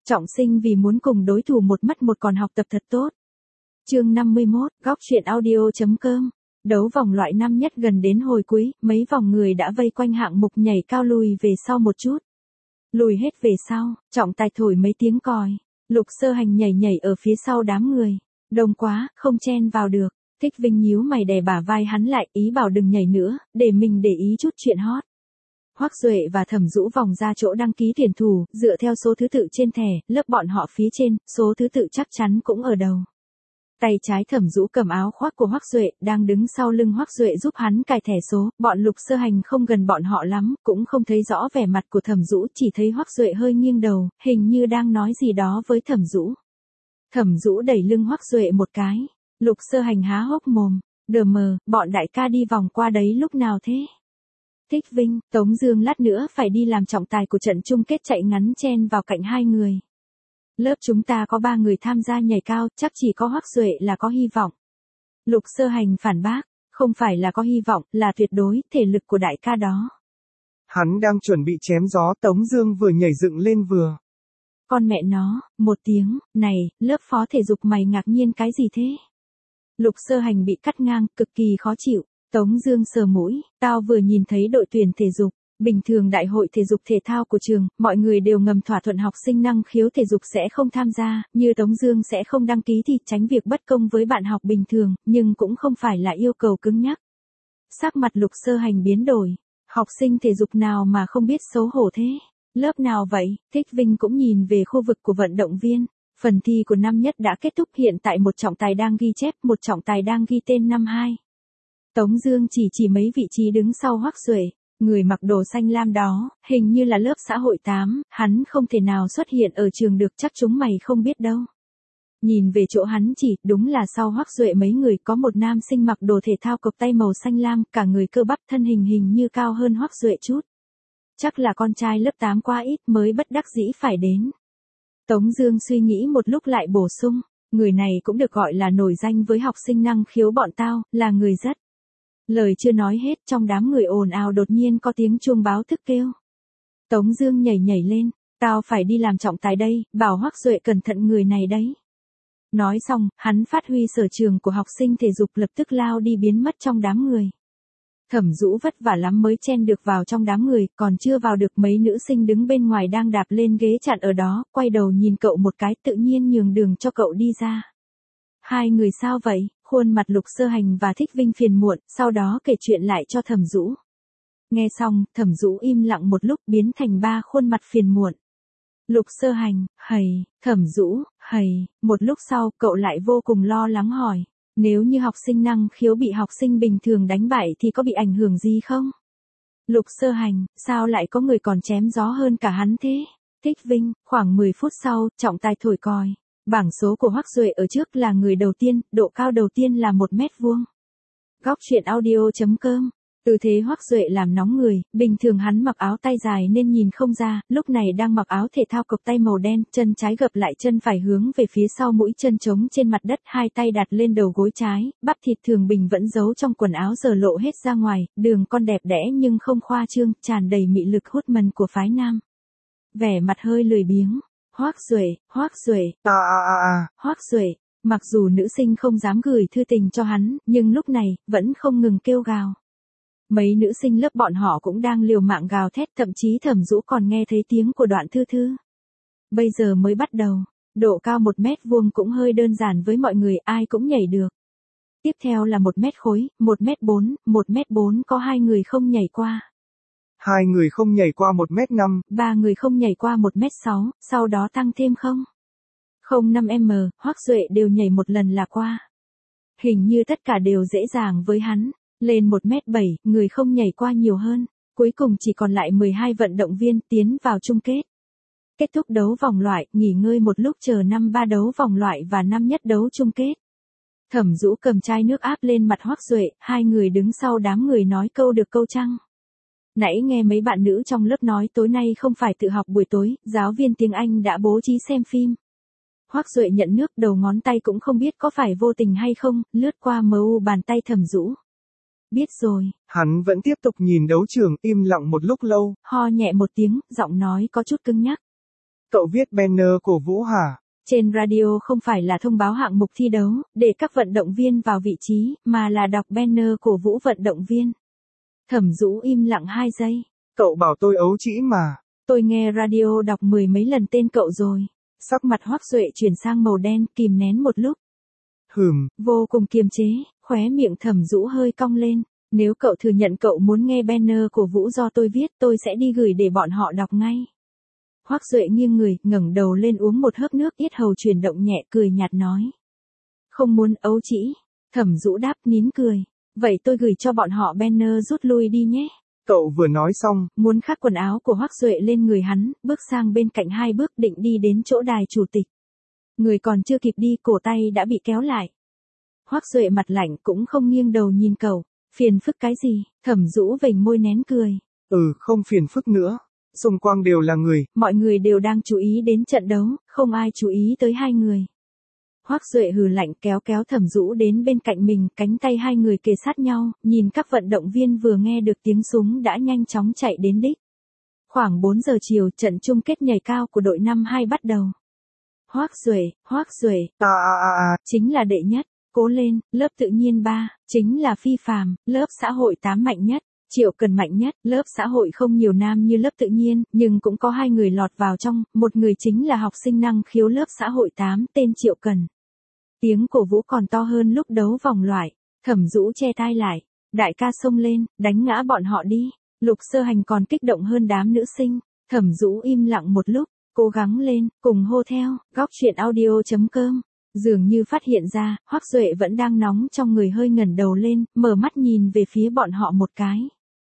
Trọng Sinh vì muốn cùng đối thủ một mất một còn học tập thật tốt. Chương 51, góc truyện audio.com. Đấu vòng loại năm nhất gần đến hồi cuối, mấy vòng người đã vây quanh hạng mục nhảy cao lùi về sau một chút. Lùi hết về sau, trọng tài thổi mấy tiếng còi. Lục Sơ Hành nhảy nhảy ở phía sau đám người. Đông quá, không chen vào được. Thích Vinh nhíu mày đè bả vai hắn lại, ý bảo đừng nhảy nữa, để mình để ý chút chuyện hot. Hoắc Duệ và Thẩm Dũ vòng ra chỗ đăng ký tuyển thủ, dựa theo số thứ tự trên thẻ, lớp bọn họ phía trên, số thứ tự chắc chắn cũng ở đầu. Tay trái Thẩm Dũ cầm áo khoác của Hoắc Duệ, đang đứng sau lưng Hoắc Duệ giúp hắn cài thẻ số, bọn Lục Sơ Hành không gần bọn họ lắm, cũng không thấy rõ vẻ mặt của Thẩm Dũ, chỉ thấy Hoắc Duệ hơi nghiêng đầu, hình như đang nói gì đó với Thẩm Dũ. Thẩm Dũ đẩy lưng Hoắc Duệ một cái, Lục Sơ Hành há hốc mồm, đờ mờ, bọn đại ca đi vòng qua đấy lúc nào thế? Thích Vinh, Tống Dương lát nữa phải đi làm trọng tài của trận chung kết chạy ngắn chen vào cạnh hai người. Lớp chúng ta có 3 người tham gia nhảy cao, chắc chỉ có Hoắc Duệ là có hy vọng. Lục Sơ Hành phản bác, không phải là có hy vọng, là tuyệt đối, thể lực của đại ca đó. Hắn đang chuẩn bị chém gió, Tống Dương vừa nhảy dựng lên vừa. Con mẹ nó, một tiếng, này, lớp phó thể dục mày ngạc nhiên cái gì thế? Lục Sơ Hành bị cắt ngang, cực kỳ khó chịu. Tống Dương sờ mũi, tao vừa nhìn thấy đội tuyển thể dục. Bình thường đại hội thể dục thể thao của trường, mọi người đều ngầm thỏa thuận học sinh năng khiếu thể dục sẽ không tham gia, như Tống Dương sẽ không đăng ký thì tránh việc bất công với bạn học bình thường, nhưng cũng không phải là yêu cầu cứng nhắc. Sắc mặt Lục Sơ Hành biến đổi, học sinh thể dục nào mà không biết xấu hổ thế? Lớp nào vậy? Thích Vinh cũng nhìn về khu vực của vận động viên. Phần thi của năm nhất đã kết thúc, hiện tại một trọng tài đang ghi chép, một trọng tài đang ghi tên năm 2. Tống Dương chỉ mấy vị trí đứng sau Hoắc Duệ. Người mặc đồ xanh lam đó, hình như là lớp xã hội 8, hắn không thể nào xuất hiện ở trường được, chắc chúng mày không biết đâu. Nhìn về chỗ hắn chỉ, đúng là sau Hoắc Duệ mấy người có một nam sinh mặc đồ thể thao cộc tay màu xanh lam, cả người cơ bắp thân hình như cao hơn Hoắc Duệ chút. Chắc là con trai lớp 8 quá ít mới bất đắc dĩ phải đến. Tống Dương suy nghĩ một lúc lại bổ sung, người này cũng được gọi là nổi danh với học sinh năng khiếu bọn tao, là người rất. Lời chưa nói hết, trong đám người ồn ào đột nhiên có tiếng chuông báo thức kêu. Tống Dương nhảy lên, tao phải đi làm trọng tài đây, bảo Hoắc Duệ cẩn thận người này đấy. Nói xong, hắn phát huy sở trường của học sinh thể dục, lập tức lao đi biến mất trong đám người. Thẩm Dũ vất vả lắm mới chen được vào trong đám người, còn chưa vào được mấy nữ sinh đứng bên ngoài đang đạp lên ghế chặn ở đó, quay đầu nhìn cậu một cái, tự nhiên nhường đường cho cậu đi ra. Hai người sao vậy? Khuôn mặt Lục Sơ Hành và Thích Vinh phiền muộn, sau đó kể chuyện lại cho Thẩm Dũ. Nghe xong, Thẩm Dũ im lặng một lúc, biến thành 3 khuôn mặt phiền muộn. Lục Sơ Hành, hầy, Thẩm Dũ, hầy, một lúc sau, cậu lại vô cùng lo lắng hỏi, nếu như học sinh năng khiếu bị học sinh bình thường đánh bại thì có bị ảnh hưởng gì không? Lục Sơ Hành, sao lại có người còn chém gió hơn cả hắn thế? Thích Vinh, khoảng 10 phút sau, trọng tài thổi còi. Bảng số của Hoắc Duệ ở trước là người đầu tiên, độ cao đầu tiên là 1 mét vuông. Góc truyện audio.com. Tư thế Hoắc Duệ làm nóng người, bình thường hắn mặc áo tay dài nên nhìn không ra, lúc này đang mặc áo thể thao cộc tay màu đen, chân trái gập lại chân phải hướng về phía sau, mũi chân trống trên mặt đất, hai tay đặt lên đầu gối trái, bắp thịt thường bình vẫn giấu trong quần áo giờ lộ hết ra ngoài, đường con đẹp đẽ nhưng không khoa trương, tràn đầy mị lực hút mần của phái nam. Vẻ mặt hơi lười biếng. Hoắc Duệ, Hoắc Duệ, mặc dù nữ sinh không dám gửi thư tình cho hắn, nhưng lúc này, vẫn không ngừng kêu gào. Mấy nữ sinh lớp bọn họ cũng đang liều mạng gào thét, thậm chí Thẩm Dũ còn nghe thấy tiếng của Đoạn Thư Thư. Bây giờ mới bắt đầu, độ cao 1 mét vuông cũng hơi đơn giản với mọi người, ai cũng nhảy được. Tiếp theo là 1 mét khối, 1 mét 4 có 2 người không nhảy qua. 2 người không nhảy qua 1 mét 5. 3 người không nhảy qua 1 mét 6, sau đó tăng thêm 0,05m, Hoắc Duệ đều nhảy một lần là qua. Hình như tất cả đều dễ dàng với hắn. Lên 1 mét 7, người không nhảy qua nhiều hơn. Cuối cùng chỉ còn lại 12 vận động viên tiến vào chung kết. Kết thúc đấu vòng loại, nghỉ ngơi một lúc chờ năm 3 đấu vòng loại và năm nhất đấu chung kết. Thẩm Dũ cầm chai nước áp lên mặt Hoắc Duệ, hai người đứng sau đám người nói câu được câu trăng. Nãy nghe mấy bạn nữ trong lớp nói tối nay không phải tự học buổi tối, giáo viên tiếng Anh đã bố trí xem phim. Hoắc Duệ nhận nước, đầu ngón tay cũng không biết có phải vô tình hay không, lướt qua mu bàn tay Thẩm Dũ. Biết rồi. Hắn vẫn tiếp tục nhìn đấu trường, im lặng một lúc lâu. Ho nhẹ một tiếng, giọng nói có chút cứng nhắc. Cậu viết banner cổ vũ hả? Trên radio không phải là thông báo hạng mục thi đấu, để các vận động viên vào vị trí, mà là đọc banner cổ vũ vận động viên. Thẩm Dũ im lặng 2 giây. Cậu bảo tôi ấu trĩ mà. Tôi nghe radio đọc 10 mấy lần tên cậu rồi. Sắc mặt Hoắc Duệ chuyển sang màu đen, kìm nén một lúc. Vô cùng kiềm chế, khóe miệng Thẩm Dũ hơi cong lên. Nếu cậu thừa nhận cậu muốn nghe banner cổ vũ do tôi viết, tôi sẽ đi gửi để bọn họ đọc ngay. Hoắc Duệ nghiêng người, ngẩng đầu lên uống một hớp nước, yết hầu chuyển động nhẹ, cười nhạt nói. Không muốn ấu trĩ. Thẩm Dũ đáp nín cười. Vậy tôi gửi cho bọn họ banner rút lui đi nhé. Cậu vừa nói xong, muốn khắc quần áo của Hoắc Duệ lên người hắn, bước sang bên cạnh 2 bước định đi đến chỗ đài chủ tịch. Người còn chưa kịp đi, cổ tay đã bị kéo lại. Hoắc Duệ mặt lạnh cũng không nghiêng đầu nhìn cậu. Phiền phức cái gì? Thẩm Dũ vểnh môi nén cười. Không phiền phức nữa. Xung quanh đều là người. Mọi người đều đang chú ý đến trận đấu, không ai chú ý tới 2 người. Hoắc Duệ hừ lạnh kéo Thẩm Dũ đến bên cạnh mình, cánh tay 2 người kề sát nhau, nhìn các vận động viên vừa nghe được tiếng súng đã nhanh chóng chạy đến đích. Khoảng 4 giờ chiều, trận chung kết nhảy cao của đội 52 bắt đầu. Hoắc Duệ, chính là đệ nhất, cố lên, lớp tự nhiên 3, chính là phi phàm, lớp xã hội 8 mạnh nhất. Triệu Cần mạnh nhất, lớp xã hội không nhiều nam như lớp tự nhiên, nhưng cũng có 2 người lọt vào trong, một người chính là học sinh năng khiếu lớp xã hội 8 tên Triệu Cần. Tiếng cổ vũ còn to hơn lúc đấu vòng loại. Thẩm Dũ che tai lại. Đại ca xông lên, đánh ngã bọn họ đi. Lục Sơ Hành còn kích động hơn đám nữ sinh. Thẩm Dũ im lặng một lúc, cố gắng lên, cùng hô theo. Góc truyện audio.com. Dường như phát hiện ra, Hoắc Duệ vẫn đang nóng trong người, hơi ngẩng đầu lên, mở mắt nhìn về phía bọn họ một cái.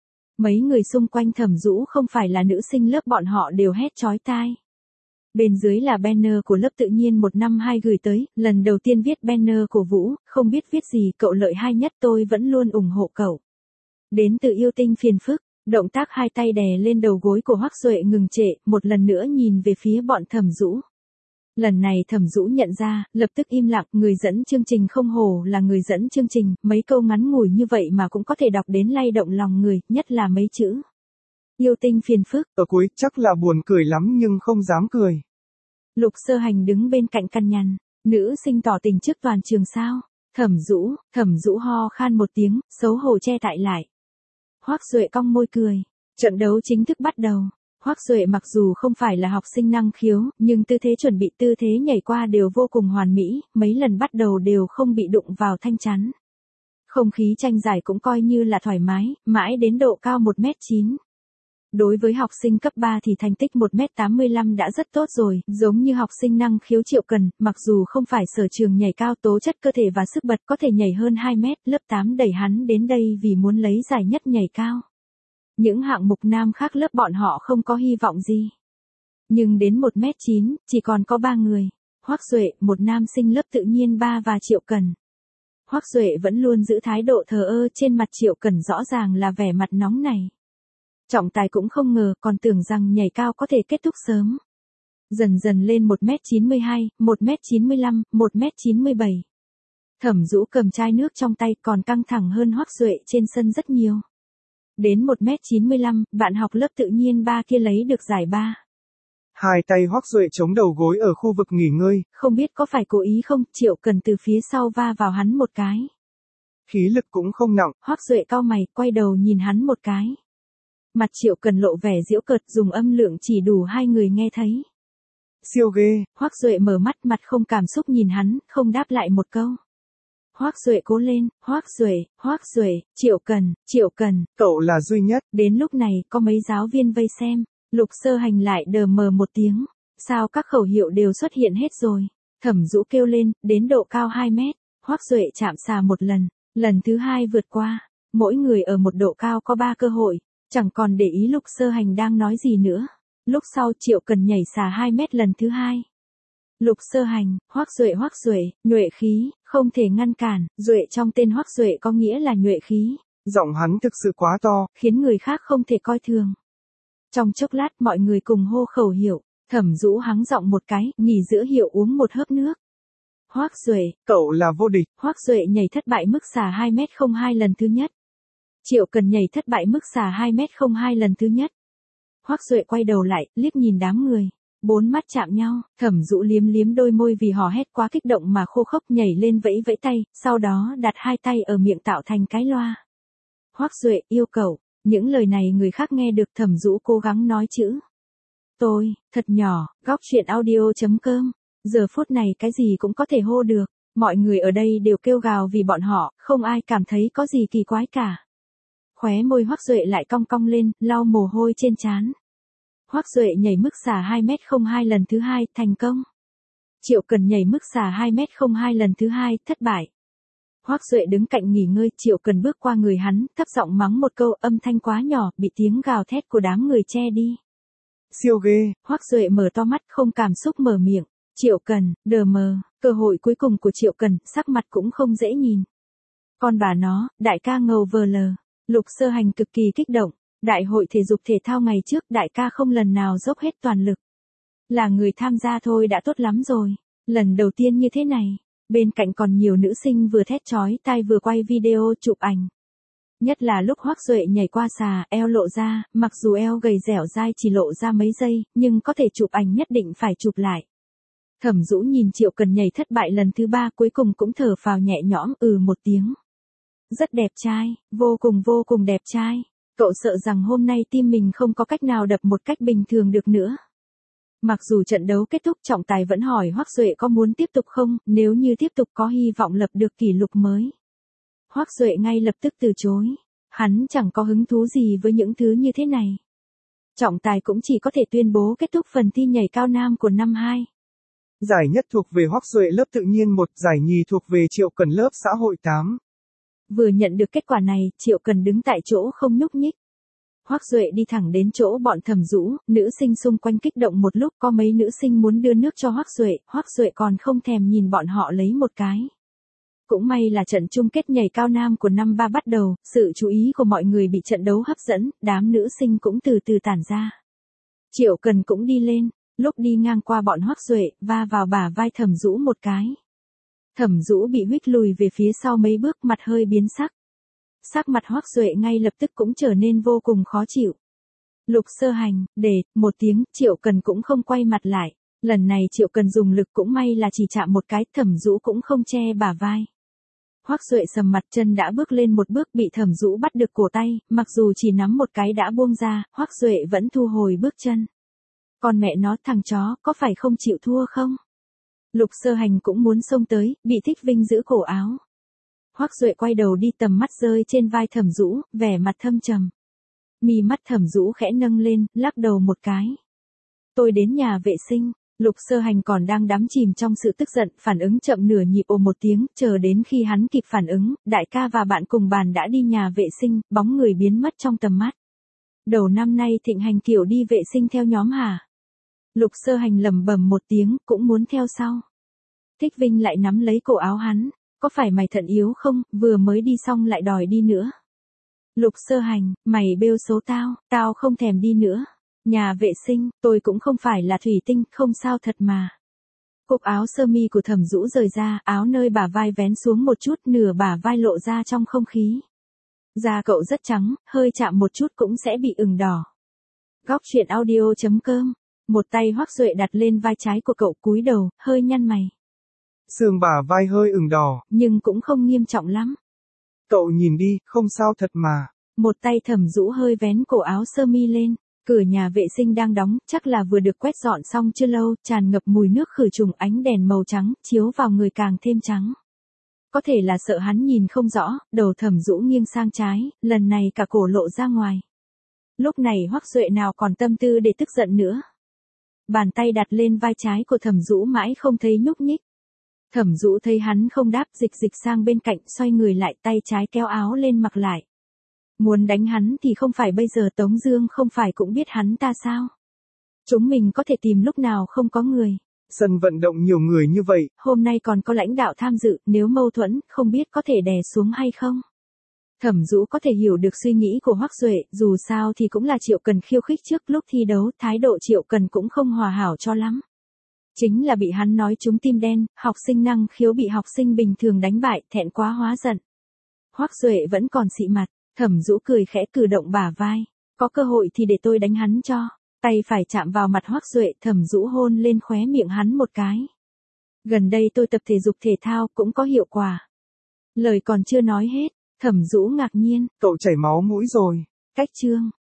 Mấy người xung quanh Thẩm Dũ không phải là nữ sinh lớp bọn họ đều hét chói tai. Bên dưới là banner của lớp tự nhiên 152 gửi tới, lần đầu tiên viết banner cổ vũ, không biết viết gì, cậu lợi hai nhất, tôi vẫn luôn ủng hộ cậu. Đến từ yêu tinh phiền phức, động tác 2 tay đè lên đầu gối của Hoắc Duệ ngừng trệ, một lần nữa nhìn về phía bọn Thẩm Dũ. Lần này Thẩm Dũ nhận ra, lập tức im lặng, người dẫn chương trình không hổ là người dẫn chương trình, mấy câu ngắn ngủi như vậy mà cũng có thể đọc đến lay động lòng người, nhất là mấy chữ. Yêu tinh phiền phức. Ở cuối chắc là buồn cười lắm nhưng không dám cười. Lục Sơ Hành đứng bên cạnh căn nhằn, nữ sinh tỏ tình trước toàn trường sao? Thẩm Dũ ho khan một tiếng, xấu hổ che tại lại. Hoắc Duệ cong môi cười. Trận đấu chính thức bắt đầu. Hoắc Duệ mặc dù không phải là học sinh năng khiếu, nhưng tư thế chuẩn bị, tư thế nhảy qua đều vô cùng hoàn mỹ, mấy lần bắt đầu đều không bị đụng vào thanh chắn. Không khí tranh giải cũng coi như là thoải mái, mãi đến độ cao 1m9. Đối với học sinh cấp 3 thì thành tích 1m85 đã rất tốt rồi, giống như học sinh năng khiếu Triệu Cần, mặc dù không phải sở trường nhảy cao, tố chất cơ thể và sức bật có thể nhảy hơn 2 mét, lớp 8 đẩy hắn đến đây vì muốn lấy giải nhất nhảy cao. Những hạng mục nam khác lớp bọn họ không có hy vọng gì. Nhưng đến 1m9, chỉ còn có 3 người. Hoắc Duệ, một nam sinh lớp tự nhiên 3 và Triệu Cần. Hoắc Duệ vẫn luôn giữ thái độ thờ ơ, trên mặt Triệu Cần rõ ràng là vẻ mặt nóng này. Trọng tài cũng không ngờ, còn tưởng rằng nhảy cao có thể kết thúc sớm. Dần dần lên 1m92, 1m95, 1m97. Thẩm Dũ cầm chai nước trong tay còn căng thẳng hơn Hoắc Duệ trên sân rất nhiều. Đến 1m95, bạn học lớp tự nhiên 3 kia lấy được giải 3. 2 tay Hoắc Duệ chống đầu gối ở khu vực nghỉ ngơi. Không biết có phải cố ý không, Triệu Cần từ phía sau va vào hắn một cái. Khí lực cũng không nặng. Hoắc Duệ cau mày, quay đầu nhìn hắn một cái. Mặt Triệu Cần lộ vẻ giễu cợt, dùng âm lượng chỉ đủ 2 người nghe thấy. Siêu ghê. Hoắc Duệ mở mắt, mặt không cảm xúc nhìn hắn, không đáp lại một câu. Hoắc Duệ cố lên, Hoắc Duệ, Triệu Cần. Cậu là duy nhất. Đến lúc này, có mấy giáo viên vây xem. Lục Sơ Hành lại đờ mờ một tiếng. Sao các khẩu hiệu đều xuất hiện hết rồi? Thẩm Dũ kêu lên, đến độ cao 2 mét. Hoắc Duệ chạm xà một lần. Lần thứ 2 vượt qua. Mỗi người ở một độ cao có 3 cơ hội. Chẳng còn để ý Lục Sơ Hành đang nói gì nữa. Lúc sau Triệu Cần nhảy xà 2 mét lần thứ 2. Lục Sơ Hành, Hoắc Duệ, nhuệ khí, không thể ngăn cản, Duệ trong tên Hoắc Duệ có nghĩa là nhuệ khí. Giọng hắn thực sự quá to, khiến người khác không thể coi thường. Trong chốc lát mọi người cùng hô khẩu hiệu, Thẩm Dũ hắng giọng một cái, nghỉ giữa hiệu uống một hớp nước. Hoắc Duệ, cậu là vô địch. Hoắc Duệ nhảy thất bại mức xà 2m02 lần thứ nhất. Triệu Cần nhảy thất bại mức xà 2m02 lần thứ nhất. Hoắc Duệ quay đầu lại, liếc nhìn đám người. Bốn mắt chạm nhau, Thẩm Dũ liếm liếm đôi môi vì hò hét quá kích động mà khô khốc, nhảy lên vẫy vẫy tay, sau đó đặt hai tay ở miệng tạo thành cái loa. Hoắc Duệ yêu cầu, những lời này người khác nghe được. Thẩm Dũ cố gắng nói chữ. Tôi, thật nhỏ, góc chuyện audio.com. Giờ phút này cái gì cũng có thể hô được. Mọi người ở đây đều kêu gào vì bọn họ, không ai cảm thấy có gì kỳ quái cả. Khóe môi Hoắc Duệ lại cong cong lên, lau mồ hôi trên trán. Hoắc Duệ nhảy mức xả 2m02 lần thứ 2, thành công. Triệu Cần nhảy mức xả 2m02 lần thứ 2, thất bại. Hoắc Duệ đứng cạnh nghỉ ngơi, Triệu Cần bước qua người hắn, thấp giọng mắng một câu, âm thanh quá nhỏ, bị tiếng gào thét của đám người che đi. Siêu ghê. Hoắc Duệ mở to mắt không cảm xúc mở miệng. Triệu Cần, đờ mờ, cơ hội cuối cùng của Triệu Cần, sắc mặt cũng không dễ nhìn. Con bà nó, đại ca ngầu vờ lờ. Lục Sơ Hành cực kỳ kích động. Đại hội thể dục thể thao ngày trước đại ca không lần nào dốc hết toàn lực. Là người tham gia thôi đã tốt lắm rồi. Lần đầu tiên như thế này. Bên cạnh còn nhiều nữ sinh vừa thét chói tai vừa quay video chụp ảnh. Nhất là lúc Hoắc Duệ nhảy qua xà, eo lộ ra, mặc dù eo gầy dẻo dai chỉ lộ ra mấy giây, nhưng có thể chụp ảnh nhất định phải chụp lại. Thẩm Dũ nhìn Triệu Cần nhảy thất bại lần thứ 3 cuối cùng cũng thở phào nhẹ nhõm một tiếng. Rất đẹp trai, vô cùng đẹp trai. Cậu sợ rằng hôm nay tim mình không có cách nào đập một cách bình thường được nữa. Mặc dù trận đấu kết thúc, trọng tài vẫn hỏi Hoắc Duệ có muốn tiếp tục không, nếu như tiếp tục có hy vọng lập được kỷ lục mới. Hoắc Duệ ngay lập tức từ chối. Hắn chẳng có hứng thú gì với những thứ như thế này. Trọng tài cũng chỉ có thể tuyên bố kết thúc phần thi nhảy cao nam của năm 2. Giải nhất thuộc về Hoắc Duệ lớp tự nhiên 1, giải nhì thuộc về Triệu Cần lớp xã hội 8. Vừa nhận được kết quả này, Triệu Cần đứng tại chỗ không nhúc nhích. Hoắc Duệ đi thẳng đến chỗ bọn Thẩm Dũ, nữ sinh xung quanh kích động một lúc, có mấy nữ sinh muốn đưa nước cho Hoắc Duệ còn không thèm nhìn bọn họ lấy một cái. Cũng may là trận chung kết nhảy cao nam của năm 3 bắt đầu, sự chú ý của mọi người bị trận đấu hấp dẫn, đám nữ sinh cũng từ từ tản ra. Triệu Cần cũng đi lên, lúc đi ngang qua bọn Hoắc Duệ, va vào bả vai Thẩm Dũ một cái. Thẩm Dũ bị huých lùi về phía sau mấy bước, mặt hơi biến sắc. Sắc mặt Hoắc Duệ ngay lập tức cũng trở nên vô cùng khó chịu. Lục Sơ Hành, một tiếng, Triệu Cần cũng không quay mặt lại. Lần này Triệu Cần dùng lực cũng may là chỉ chạm một cái, Thẩm Dũ cũng không che bả vai. Hoắc Duệ sầm mặt, chân đã bước lên một bước, bị Thẩm Dũ bắt được cổ tay, mặc dù chỉ nắm một cái đã buông ra, Hoắc Duệ vẫn thu hồi bước chân. Con mẹ nó, thằng chó, có phải không chịu thua không? Lục Sơ Hành cũng muốn xông tới, bị Thích Vinh giữ cổ áo. Hoắc Duệ quay đầu đi, tầm mắt rơi trên vai Thẩm Dũ, vẻ mặt thâm trầm. Mi mắt Thẩm Dũ khẽ nâng lên, lắc đầu một cái. Tôi đến nhà vệ sinh. Lục Sơ Hành còn đang đắm chìm trong sự tức giận, phản ứng chậm nửa nhịp, một tiếng, chờ đến khi hắn kịp phản ứng, đại ca và bạn cùng bàn đã đi nhà vệ sinh, bóng người biến mất trong tầm mắt. Đầu năm nay thịnh hành kiểu đi vệ sinh theo nhóm hả? Lục Sơ Hành lẩm bẩm một tiếng, cũng muốn theo sau. Thích Vinh lại nắm lấy cổ áo hắn, có phải mày thận yếu không, vừa mới đi xong lại đòi đi nữa. Lục Sơ Hành, mày bêu xấu tao không thèm đi nữa. Nhà vệ sinh, tôi cũng không phải là thủy tinh, không sao thật mà. Cúc áo sơ mi của Thẩm Dũ rời ra, áo nơi bả vai vén xuống một chút, nửa bả vai lộ ra trong không khí. Da cậu rất trắng, hơi chạm một chút cũng sẽ bị ửng đỏ. Góc chuyện audio.com. Một tay Hoắc Duệ đặt lên vai trái của cậu, cúi đầu, hơi nhăn mày. Sườn bả vai hơi ửng đỏ. Nhưng cũng không nghiêm trọng lắm. Cậu nhìn đi, không sao thật mà. Một tay Thẩm Dũ hơi vén cổ áo sơ mi lên. Cửa nhà vệ sinh đang đóng, chắc là vừa được quét dọn xong chưa lâu, tràn ngập mùi nước khử trùng, ánh đèn màu trắng, chiếu vào người càng thêm trắng. Có thể là sợ hắn nhìn không rõ, đầu Thẩm Dũ nghiêng sang trái, lần này cả cổ lộ ra ngoài. Lúc này Hoắc Duệ nào còn tâm tư để tức giận nữa. Bàn tay đặt lên vai trái của Thẩm Dũ mãi không thấy nhúc nhích. Thẩm Dũ thấy hắn không đáp, dịch sang bên cạnh, xoay người lại, tay trái kéo áo lên mặc lại. Muốn đánh hắn thì không phải bây giờ, Tống Dương không phải cũng biết hắn ta sao? Chúng mình có thể tìm lúc nào không có người. Sân vận động nhiều người như vậy. Hôm nay còn có lãnh đạo tham dự, nếu mâu thuẫn, không biết có thể đè xuống hay không? Thẩm Dũ có thể hiểu được suy nghĩ của Hoắc Duệ, dù sao thì cũng là Triệu Cần khiêu khích trước lúc thi đấu, thái độ Triệu Cần cũng không hòa hảo cho lắm. Chính là bị hắn nói trúng tim đen, học sinh năng khiếu bị học sinh bình thường đánh bại, thẹn quá hóa giận. Hoắc Duệ vẫn còn xị mặt. Thẩm Dũ cười khẽ cử động bả vai. Có cơ hội thì để tôi đánh hắn cho. Tay phải chạm vào mặt Hoắc Duệ, Thẩm Dũ hôn lên khóe miệng hắn một cái. Gần đây tôi tập thể dục thể thao cũng có hiệu quả. Lời còn chưa nói hết, Thẩm Dũ ngạc nhiên. Cậu chảy máu mũi rồi. Cách chương.